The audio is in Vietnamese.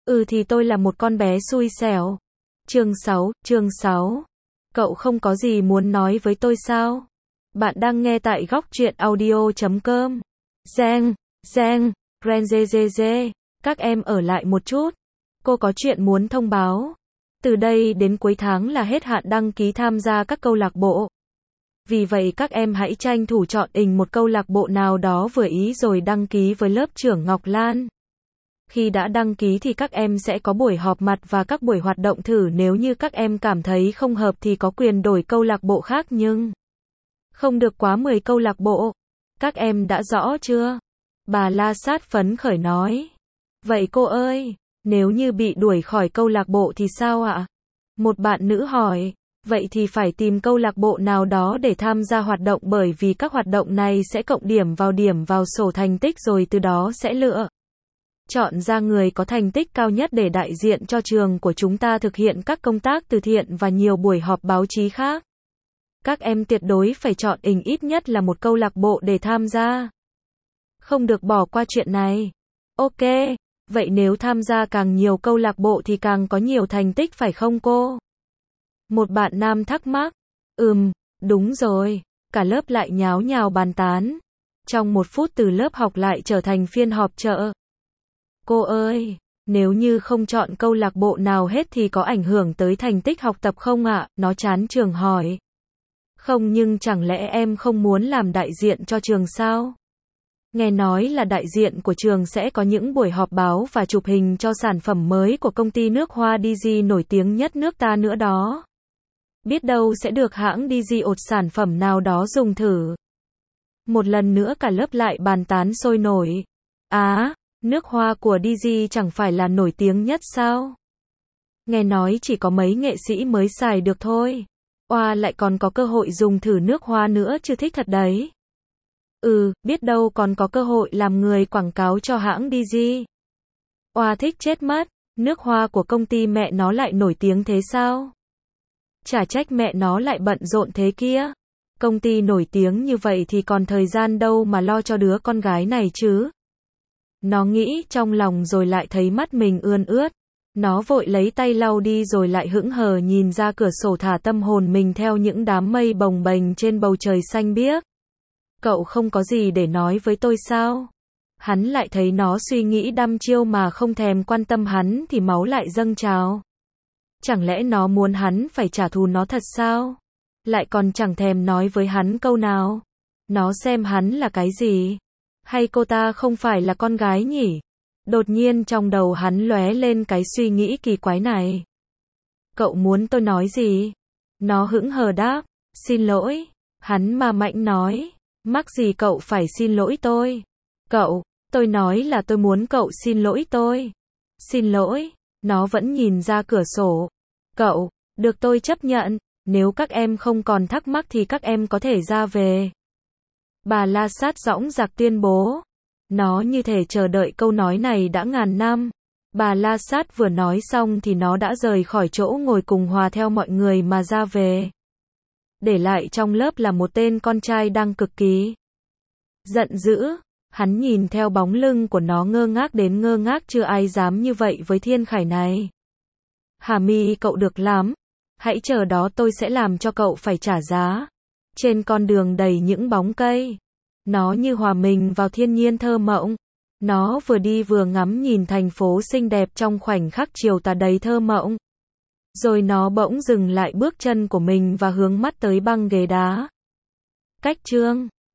Thì tôi là một con bé xui xẻo. Chương 6. Cậu không có gì muốn nói với tôi sao? Bạn đang nghe tại góc truyện audio.com. Giang, Renzzz, các em ở lại một chút. Cô có chuyện muốn thông báo. Từ đây đến cuối tháng là hết hạn đăng ký tham gia các câu lạc bộ. Vì vậy các em hãy tranh thủ chọn một câu lạc bộ nào đó vừa ý rồi đăng ký với lớp trưởng Ngọc Lan. Khi đã đăng ký thì các em sẽ có buổi họp mặt và các buổi hoạt động thử, nếu như các em cảm thấy không hợp thì có quyền đổi câu lạc bộ khác nhưng không được quá 10 câu lạc bộ. Các em đã rõ chưa? Bà La Sát phấn khởi nói. Vậy cô ơi, nếu như bị đuổi khỏi câu lạc bộ thì sao ạ? Một bạn nữ hỏi. Vậy thì phải tìm câu lạc bộ nào đó để tham gia hoạt động, bởi vì các hoạt động này sẽ cộng điểm vào sổ thành tích rồi từ đó sẽ chọn ra người có thành tích cao nhất để đại diện cho trường của chúng ta thực hiện các công tác từ thiện và nhiều buổi họp báo chí khác. Các em tuyệt đối phải chọn ít nhất là một câu lạc bộ để tham gia. Không được bỏ qua chuyện này. Ok, vậy nếu tham gia càng nhiều câu lạc bộ thì càng có nhiều thành tích phải không cô? Một bạn nam thắc mắc. Đúng rồi. Cả lớp lại nháo nhào bàn tán. Trong 1 phút từ lớp học lại trở thành phiên họp chợ. Cô ơi, nếu như không chọn câu lạc bộ nào hết thì có ảnh hưởng tới thành tích học tập không ạ? Nó chán trường hỏi. Không, nhưng chẳng lẽ em không muốn làm đại diện cho trường sao? Nghe nói là đại diện của trường sẽ có những buổi họp báo và chụp hình cho sản phẩm mới của công ty nước hoa DG nổi tiếng nhất nước ta nữa đó. Biết đâu sẽ được hãng DG sản phẩm nào đó dùng thử. Một lần nữa cả lớp lại bàn tán sôi nổi. Nước hoa của DG chẳng phải là nổi tiếng nhất sao? Nghe nói chỉ có mấy nghệ sĩ mới xài được thôi. Lại còn có cơ hội dùng thử nước hoa nữa chứ, thích thật đấy. Biết đâu còn có cơ hội làm người quảng cáo cho hãng DG. Thích chết mất, nước hoa của công ty mẹ nó lại nổi tiếng thế sao? Chả trách mẹ nó lại bận rộn thế kia. Công ty nổi tiếng như vậy thì còn thời gian đâu mà lo cho đứa con gái này chứ. Nó nghĩ trong lòng rồi lại thấy mắt mình ươn ướt. Nó vội lấy tay lau đi rồi lại hững hờ nhìn ra cửa sổ, thả tâm hồn mình theo những đám mây bồng bềnh trên bầu trời xanh biếc. Cậu không có gì để nói với tôi sao? Hắn lại thấy nó suy nghĩ đăm chiêu mà không thèm quan tâm hắn thì máu lại dâng trào. Chẳng lẽ nó muốn hắn phải trả thù nó thật sao? Lại còn chẳng thèm nói với hắn câu nào. Nó xem hắn là cái gì? Hay cô ta không phải là con gái nhỉ? Đột nhiên trong đầu hắn lóe lên cái suy nghĩ kỳ quái này. Cậu muốn tôi nói gì? Nó hững hờ đáp. Xin lỗi. Hắn ma mãnh nói. Mắc gì cậu phải xin lỗi tôi? Tôi nói là tôi muốn cậu xin lỗi tôi. Xin lỗi. Nó vẫn nhìn ra cửa sổ. Được, tôi chấp nhận. Nếu các em không còn thắc mắc thì các em có thể ra về. Bà La Sát dõng dạc tuyên bố. Nó như thể chờ đợi câu nói này đã ngàn năm. Bà La Sát vừa nói xong thì nó đã rời khỏi chỗ ngồi cùng hòa theo mọi người mà ra về. Để lại trong lớp là một tên con trai đang cực kỳ giận dữ. Hắn nhìn theo bóng lưng của nó ngơ ngác đến ngơ ngác, chưa ai dám như vậy với Thiên Khải này. Hà Mi, cậu được lắm. Hãy chờ đó, tôi sẽ làm cho cậu phải trả giá. Trên con đường đầy những bóng cây, nó như hòa mình vào thiên nhiên thơ mộng. Nó vừa đi vừa ngắm nhìn thành phố xinh đẹp trong khoảnh khắc chiều tà đầy thơ mộng. Rồi nó bỗng dừng lại bước chân của mình và hướng mắt tới băng ghế đá cách chương